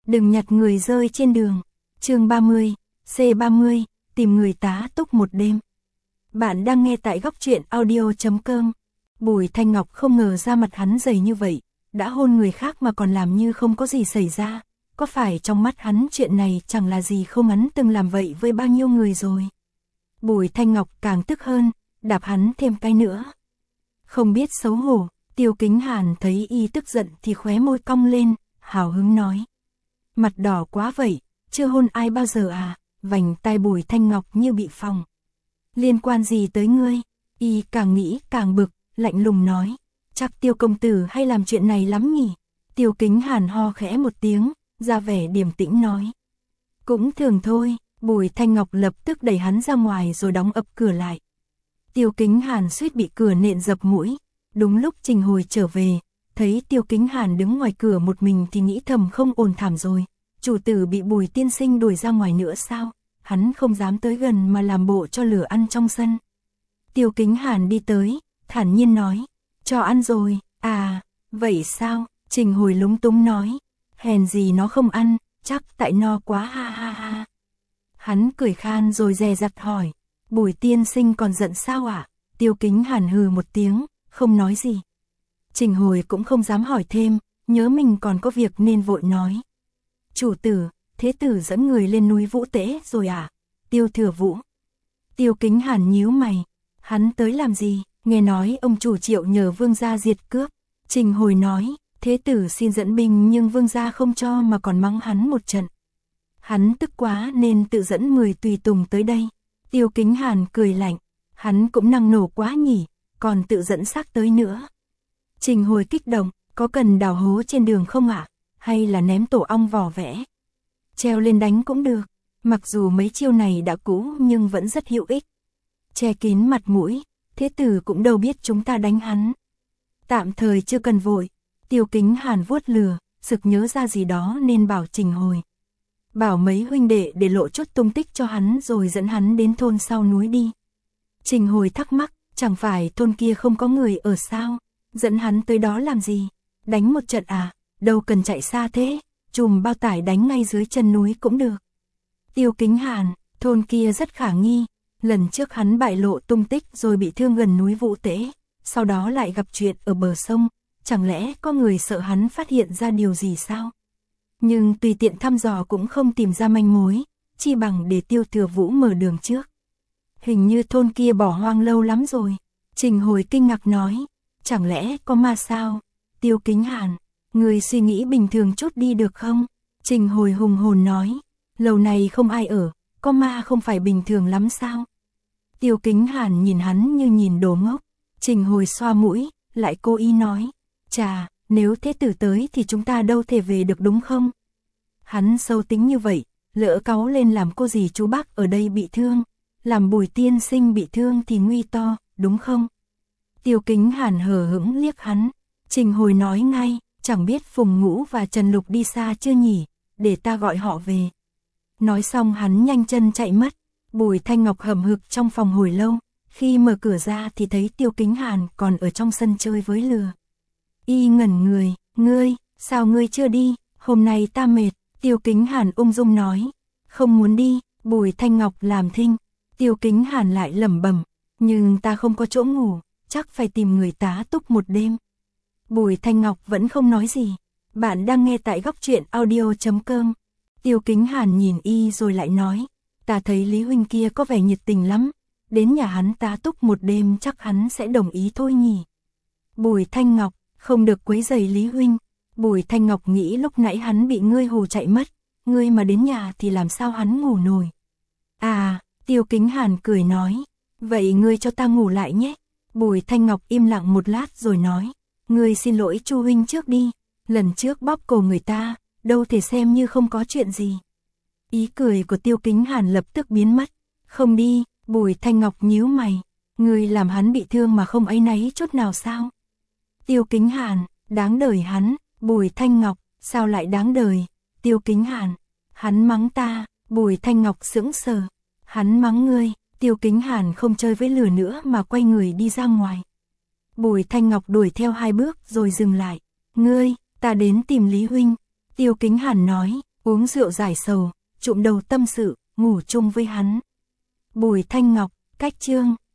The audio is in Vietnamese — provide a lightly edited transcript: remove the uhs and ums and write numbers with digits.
Đừng nhặt người rơi trên đường. Chương 30, C30, tìm người tá túc một đêm. Bạn đang nghe tại góc truyện audio.com. Bùi Thanh Ngọc không ngờ ra mặt hắn dày như vậy, đã hôn người khác mà còn làm như không có gì xảy ra. Có phải trong mắt hắn chuyện này chẳng là gì không, hắn từng làm vậy với bao nhiêu người rồi. Bùi Thanh Ngọc càng tức hơn, đạp hắn thêm cái nữa. Không biết xấu hổ, Tiêu Kính Hàn thấy y tức giận thì khóe môi cong lên, hào hứng nói. Mặt đỏ quá vậy, chưa hôn ai bao giờ à? Vành tai Bùi Thanh Ngọc như bị phồng. Liên quan gì tới ngươi? Y càng nghĩ càng bực, lạnh lùng nói. Chắc Tiêu công tử hay làm chuyện này lắm nhỉ? Tiêu Kính Hàn ho khẽ một tiếng, ra vẻ điềm tĩnh nói. Cũng thường thôi. Bùi Thanh Ngọc lập tức đẩy hắn ra ngoài rồi đóng ập cửa lại. Tiêu Kính Hàn suýt bị cửa nện dập mũi. Đúng lúc Trình Hồi trở về, thấy Tiêu Kính Hàn đứng ngoài cửa một mình thì nghĩ thầm không ổn thảm rồi. Chủ tử bị Bùi tiên sinh đuổi ra ngoài nữa sao? Hắn không dám tới gần mà làm bộ cho lửa ăn trong sân. Tiêu Kính Hàn đi tới, thản nhiên nói. Cho ăn rồi. À, vậy sao? Trình Hồi lúng túng nói. Hèn gì nó không ăn, chắc tại no quá ha ha ha. Hắn cười khan rồi dè dặt hỏi. Bùi tiên sinh còn giận sao ạ? Tiêu Kính Hàn hừ một tiếng, không nói gì. Trình Hồi cũng không dám hỏi thêm, nhớ mình còn có việc nên vội nói. Chủ tử, thế tử dẫn người lên núi Vũ Tế rồi à? Tiêu Thừa Vũ. Tiêu Kính Hàn nhíu mày. Hắn tới làm gì? Nghe nói ông chủ Triệu nhờ vương gia diệt cướp. Trình Hồi nói, thế tử xin dẫn binh nhưng vương gia không cho mà còn mắng hắn một trận. Hắn tức quá nên tự dẫn 10 tùy tùng tới đây. Tiêu Kính Hàn cười lạnh. Hắn cũng năng nổ quá nhỉ, còn tự dẫn xác tới nữa. Trình Hồi kích động, có cần đào hố trên đường không ạ? Hay là ném tổ ong vỏ vẽ? Treo lên đánh cũng được. Mặc dù mấy chiêu này đã cũ nhưng vẫn rất hữu ích. Che kín mặt mũi, thế tử cũng đâu biết chúng ta đánh hắn. Tạm thời chưa cần vội. Tiêu Kính Hàn vuốt lừa, sực nhớ ra gì đó nên bảo Trình Hồi. Bảo mấy huynh đệ để lộ chút tung tích cho hắn rồi dẫn hắn đến thôn sau núi đi. Trình Hồi thắc mắc, chẳng phải thôn kia không có người ở sao? Dẫn hắn tới đó làm gì? Đánh một trận à? Đâu cần chạy xa thế, chùm bao tải đánh ngay dưới chân núi cũng được. Tiêu Kính Hàn, thôn kia rất khả nghi. Lần trước hắn bại lộ tung tích rồi bị thương gần núi Vũ Tế, sau đó lại gặp chuyện ở bờ sông. Chẳng lẽ có người sợ hắn phát hiện ra điều gì sao? Nhưng tùy tiện thăm dò cũng không tìm ra manh mối, chi bằng để Tiêu Thừa Vũ mở đường trước. Hình như thôn kia bỏ hoang lâu lắm rồi. Trình Hồi kinh ngạc nói, chẳng lẽ có ma sao? Tiêu Kính Hàn, người suy nghĩ bình thường chút đi được không? Trình Hồi hùng hồn nói, lầu này không ai ở, có ma không phải bình thường lắm sao? Tiêu Kính Hàn nhìn hắn như nhìn đồ ngốc. Trình Hồi xoa mũi, lại cố ý nói, chà, nếu thế tử tới thì chúng ta đâu thể về được đúng không? Hắn sâu tính như vậy, lỡ cáu lên làm cô dì chú bác ở đây bị thương, làm Bùi tiên sinh bị thương thì nguy to, đúng không? Tiêu Kính Hàn hờ hững liếc hắn. Trình Hồi nói ngay, chẳng biết Phùng Ngũ và Trần Lục đi xa chưa nhỉ, để ta gọi họ về. Nói xong hắn nhanh chân chạy mất. Bùi Thanh Ngọc hầm hực trong phòng hồi lâu, khi mở cửa ra thì thấy Tiêu Kính Hàn còn ở trong sân chơi với lừa. Y ngẩn người, ngươi, sao ngươi chưa đi, hôm nay ta mệt. Tiêu Kính Hàn ung dung nói, không muốn đi. Bùi Thanh Ngọc làm thinh. Tiêu Kính Hàn lại lẩm bẩm, nhưng ta không có chỗ ngủ, chắc phải tìm người tá túc một đêm. Bùi Thanh Ngọc vẫn không nói gì. Bạn đang nghe tại góc truyện audio.com. Tiêu Kính Hàn nhìn y rồi lại nói, ta thấy Lý huynh kia có vẻ nhiệt tình lắm, đến nhà hắn tá túc một đêm chắc hắn sẽ đồng ý thôi nhỉ. Bùi Thanh Ngọc, không được quấy rầy Lý huynh. Bùi Thanh Ngọc nghĩ lúc nãy hắn bị ngươi hù chạy mất, ngươi mà đến nhà thì làm sao hắn ngủ nổi. À, Tiêu Kính Hàn cười nói, vậy ngươi cho ta ngủ lại nhé. Bùi Thanh Ngọc im lặng một lát rồi nói, ngươi xin lỗi Chu huynh trước đi, lần trước bóp cổ người ta, đâu thể xem như không có chuyện gì. Ý cười của Tiêu Kính Hàn lập tức biến mất. Không đi. Bùi Thanh Ngọc nhíu mày, ngươi làm hắn bị thương mà không áy náy chút nào sao? Tiêu Kính Hàn, đáng đời hắn. Bùi Thanh Ngọc, sao lại đáng đời? Tiêu Kính Hàn, hắn mắng ta. Bùi Thanh Ngọc sững sờ, hắn mắng ngươi. Tiêu Kính Hàn không chơi với lửa nữa mà quay người đi ra ngoài. Bùi Thanh Ngọc đuổi theo 2 bước rồi dừng lại. Ngươi, ta đến tìm Lý huynh. Tiêu Kính Hàn nói, uống rượu giải sầu, trụm đầu tâm sự, ngủ chung với hắn. Bùi Thanh Ngọc, cách chương.